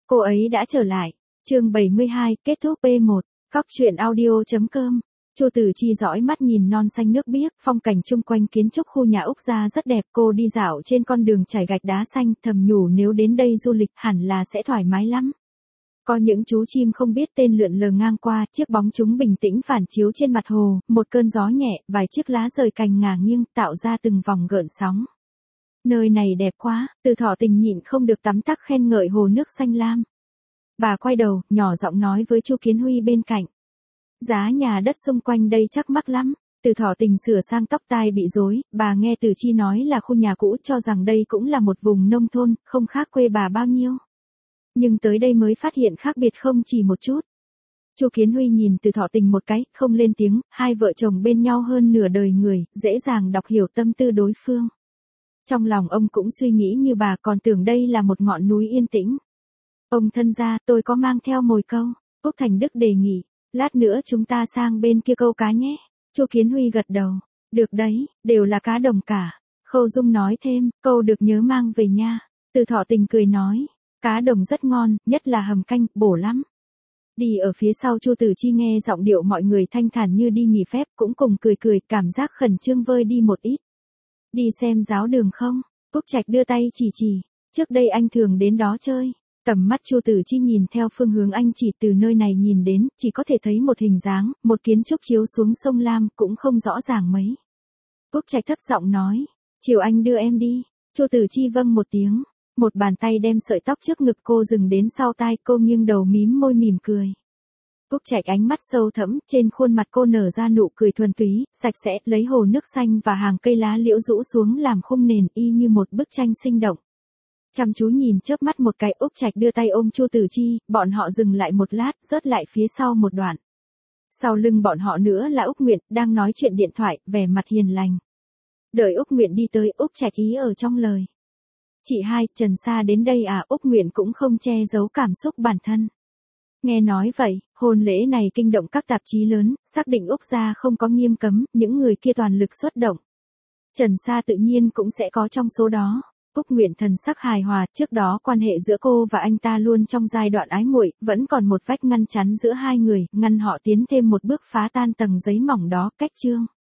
Cô ấy đã trở lại. Chương 72, kết thúc P1. Cóc truyện audio.com. Chu Tử Chi dõi mắt nhìn non xanh nước biếc, phong cảnh chung quanh kiến trúc khu nhà Úc gia rất đẹp. Cô đi dạo trên con đường trải gạch đá xanh, thầm nhủ nếu đến đây du lịch hẳn là sẽ thoải mái lắm. Có những chú chim không biết tên lượn lờ ngang qua, chiếc bóng chúng bình tĩnh phản chiếu trên mặt hồ, một cơn gió nhẹ, vài chiếc lá rời cành ngả nghiêng, tạo ra từng vòng gợn sóng. Nơi này đẹp quá, Từ Thọ Tình nhịn không được tắm tắc khen ngợi hồ nước xanh lam. Bà quay đầu, nhỏ giọng nói với Chu Kiến Huy bên cạnh. Giá nhà đất xung quanh đây chắc mắc lắm. Từ Thọ Tình sửa sang tóc tai bị rối, bà nghe Từ Chi nói là khu nhà cũ, cho rằng đây cũng là một vùng nông thôn, không khác quê bà bao nhiêu. Nhưng tới đây mới phát hiện khác biệt không chỉ một chút. Chu Kiến Huy nhìn Từ Thọ Tình một cái, không lên tiếng, hai vợ chồng bên nhau hơn nửa đời người, dễ dàng đọc hiểu tâm tư đối phương. Trong lòng ông cũng suy nghĩ như bà, còn tưởng đây là một ngọn núi yên tĩnh. Ông thân gia, tôi có mang theo mồi câu. Úc Thành Đức đề nghị, lát nữa chúng ta sang bên kia câu cá nhé. Chu Kiến Huy gật đầu, được đấy, đều là cá đồng cả. Khâu Dung nói thêm, câu được nhớ mang về nha. Từ Thọ Tình cười nói, cá đồng rất ngon, nhất là hầm canh, bổ lắm. Đi ở phía sau Chu Tử Chi nghe giọng điệu mọi người thanh thản như đi nghỉ phép, cũng cùng cười cười, cảm giác khẩn trương vơi đi một ít. Đi xem giáo đường không? Úc Trạch đưa tay chỉ, trước đây anh thường đến đó chơi. Tầm mắt Chu Tử Chi nhìn theo phương hướng anh chỉ, từ nơi này nhìn đến, chỉ có thể thấy một hình dáng, một kiến trúc chiếu xuống sông Lam, cũng không rõ ràng mấy. Úc Trạch thấp giọng nói, chiều anh đưa em đi. Chu Tử Chi vâng một tiếng, một bàn tay đem sợi tóc trước ngực cô dừng đến sau tai, cô nghiêng đầu mím môi mỉm cười. Úc Trạch ánh mắt sâu thẫm, trên khuôn mặt cô nở ra nụ cười thuần túy, sạch sẽ, lấy hồ nước xanh và hàng cây lá liễu rũ xuống làm khung nền y như một bức tranh sinh động. Chăm chú nhìn chớp mắt một cái, Úc Trạch đưa tay ôm Chu Tử Chi, bọn họ dừng lại một lát, rớt lại phía sau một đoạn. Sau lưng bọn họ nữa là Úc Nguyệt, đang nói chuyện điện thoại, vẻ mặt hiền lành. Đợi Úc Nguyệt đi tới, Úc Trạch ý ở trong lời. Chị hai, Trần Sa đến đây à? Úc Nguyệt cũng không che giấu cảm xúc bản thân. Nghe nói vậy, hôn lễ này kinh động các tạp chí lớn, xác định Úc gia không có nghiêm cấm, những người kia toàn lực xuất động. Trần Sa tự nhiên cũng sẽ có trong số đó. Úc Nguyệt thần sắc hài hòa, trước đó quan hệ giữa cô và anh ta luôn trong giai đoạn ái muội, vẫn còn một vách ngăn chắn giữa hai người, ngăn họ tiến thêm một bước phá tan tầng giấy mỏng đó, cách chương.